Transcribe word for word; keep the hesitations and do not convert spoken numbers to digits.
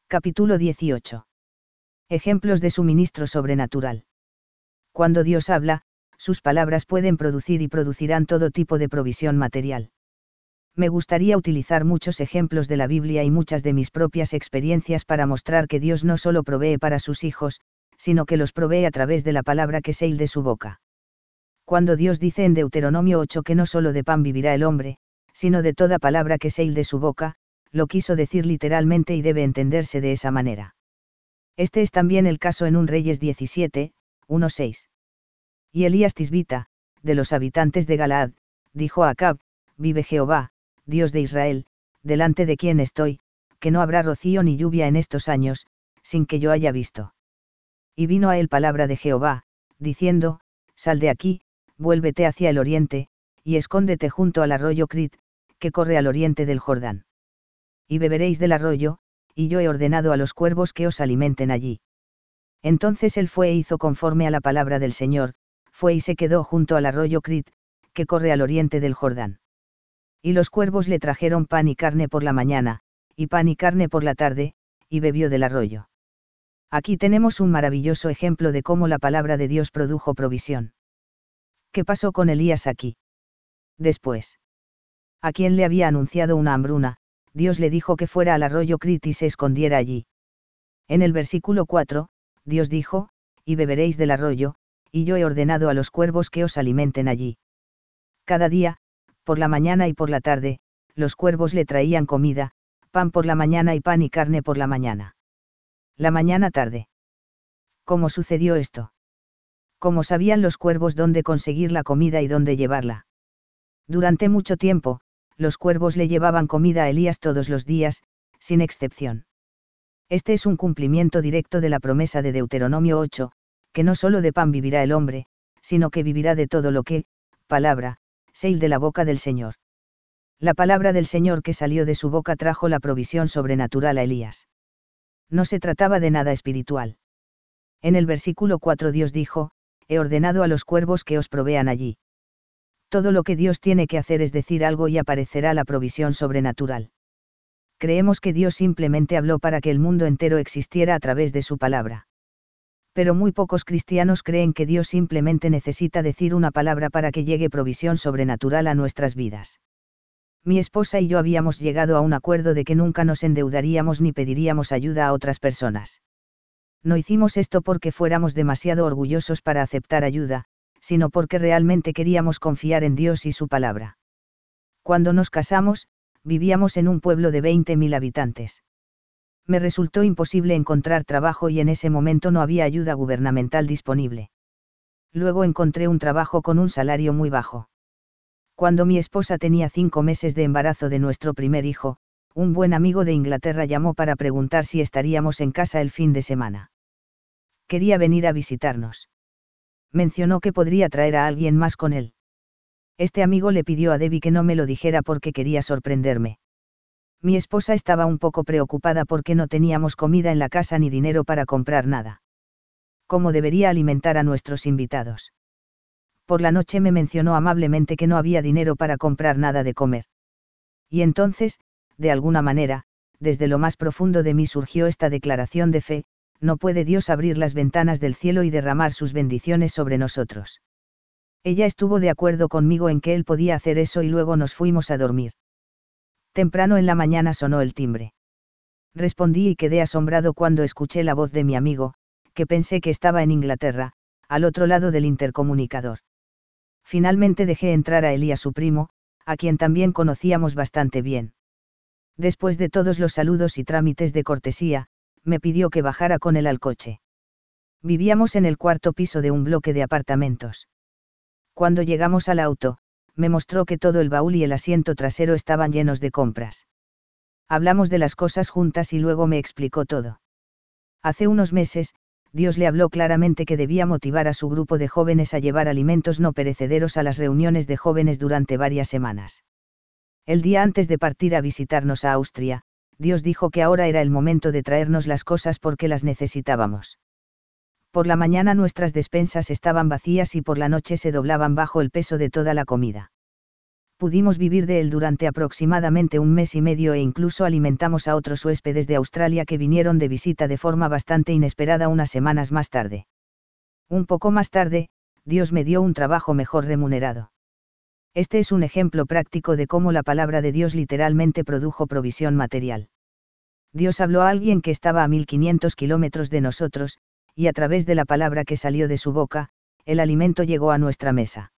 Capítulo dieciocho. Ejemplos de suministro sobrenatural. Cuando Dios habla, sus palabras pueden producir y producirán todo tipo de provisión material. Me gustaría utilizar muchos ejemplos de la Biblia y muchas de mis propias experiencias para mostrar que Dios no solo provee para sus hijos, sino que los provee a través de la palabra que sale de su boca. Cuando Dios dice en Deuteronomio ocho que no solo de pan vivirá el hombre, sino de toda palabra que sale de su boca, lo quiso decir literalmente y debe entenderse de esa manera. Este es también el caso en un Reyes diecisiete, uno seis. Y Elías Tisbita, de los habitantes de Galaad, dijo a Acab: vive Jehová, Dios de Israel, delante de quien estoy, que no habrá rocío ni lluvia en estos años, sin que yo haya visto. Y vino a él palabra de Jehová, diciendo: sal de aquí, vuélvete hacia el oriente, y escóndete junto al arroyo Crit, que corre al oriente del Jordán. Y beberéis del arroyo, y yo he ordenado a los cuervos que os alimenten allí. Entonces él fue e hizo conforme a la palabra del Señor, fue y se quedó junto al arroyo Crit, que corre al oriente del Jordán. Y los cuervos le trajeron pan y carne por la mañana, y pan y carne por la tarde, y bebió del arroyo. Aquí tenemos un maravilloso ejemplo de cómo la palabra de Dios produjo provisión. ¿Qué pasó con Elías aquí? Después, a quien le había anunciado una hambruna, Dios le dijo que fuera al arroyo Crit y se escondiera allí. En el versículo cuatro, Dios dijo: y beberéis del arroyo, y yo he ordenado a los cuervos que os alimenten allí. Cada día, por la mañana y por la tarde, los cuervos le traían comida, pan por la mañana y pan y carne por la mañana. La mañana tarde. ¿Cómo sucedió esto? ¿Cómo sabían los cuervos dónde conseguir la comida y dónde llevarla? Durante mucho tiempo, los cuervos le llevaban comida a Elías todos los días, sin excepción. Este es un cumplimiento directo de la promesa de Deuteronomio ocho, que no solo de pan vivirá el hombre, sino que vivirá de todo lo que, palabra, sale de la boca del Señor. La palabra del Señor que salió de su boca trajo la provisión sobrenatural a Elías. No se trataba de nada espiritual. En el versículo cuatro Dios dijo: he ordenado a los cuervos que os provean allí. Todo lo que Dios tiene que hacer es decir algo y aparecerá la provisión sobrenatural. Creemos que Dios simplemente habló para que el mundo entero existiera a través de su palabra. Pero muy pocos cristianos creen que Dios simplemente necesita decir una palabra para que llegue provisión sobrenatural a nuestras vidas. Mi esposa y yo habíamos llegado a un acuerdo de que nunca nos endeudaríamos ni pediríamos ayuda a otras personas. No hicimos esto porque fuéramos demasiado orgullosos para aceptar ayuda, sino porque realmente queríamos confiar en Dios y su palabra. Cuando nos casamos, vivíamos en un pueblo de veinte mil habitantes. Me resultó imposible encontrar trabajo y en ese momento no había ayuda gubernamental disponible. Luego encontré un trabajo con un salario muy bajo. Cuando mi esposa tenía cinco meses de embarazo de nuestro primer hijo, un buen amigo de Inglaterra llamó para preguntar si estaríamos en casa el fin de semana. Quería venir a visitarnos. Mencionó que podría traer a alguien más con él. Este amigo le pidió a Debbie que no me lo dijera porque quería sorprenderme. Mi esposa estaba un poco preocupada porque no teníamos comida en la casa ni dinero para comprar nada. ¿Cómo debería alimentar a nuestros invitados? Por la noche me mencionó amablemente que no había dinero para comprar nada de comer. Y entonces, de alguna manera, desde lo más profundo de mí surgió esta declaración de fe: no puede Dios abrir las ventanas del cielo y derramar sus bendiciones sobre nosotros. Ella estuvo de acuerdo conmigo en que él podía hacer eso y luego nos fuimos a dormir. Temprano en la mañana sonó el timbre. Respondí y quedé asombrado cuando escuché la voz de mi amigo, que pensé que estaba en Inglaterra, al otro lado del intercomunicador. Finalmente dejé entrar a Elías, su primo, a quien también conocíamos bastante bien. Después de todos los saludos y trámites de cortesía, me pidió que bajara con él al coche. Vivíamos en el cuarto piso de un bloque de apartamentos. Cuando llegamos al auto, me mostró que todo el baúl y el asiento trasero estaban llenos de compras. Hablamos de las cosas juntas y luego me explicó todo. Hace unos meses, Dios le habló claramente que debía motivar a su grupo de jóvenes a llevar alimentos no perecederos a las reuniones de jóvenes durante varias semanas. El día antes de partir a visitarnos a Austria, Dios dijo que ahora era el momento de traernos las cosas porque las necesitábamos. Por la mañana nuestras despensas estaban vacías y por la noche se doblaban bajo el peso de toda la comida. Pudimos vivir de él durante aproximadamente un mes y medio e incluso alimentamos a otros huéspedes de Australia que vinieron de visita de forma bastante inesperada unas semanas más tarde. Un poco más tarde, Dios me dio un trabajo mejor remunerado. Este es un ejemplo práctico de cómo la palabra de Dios literalmente produjo provisión material. Dios habló a alguien que estaba a mil quinientos kilómetros de nosotros, y a través de la palabra que salió de su boca, el alimento llegó a nuestra mesa.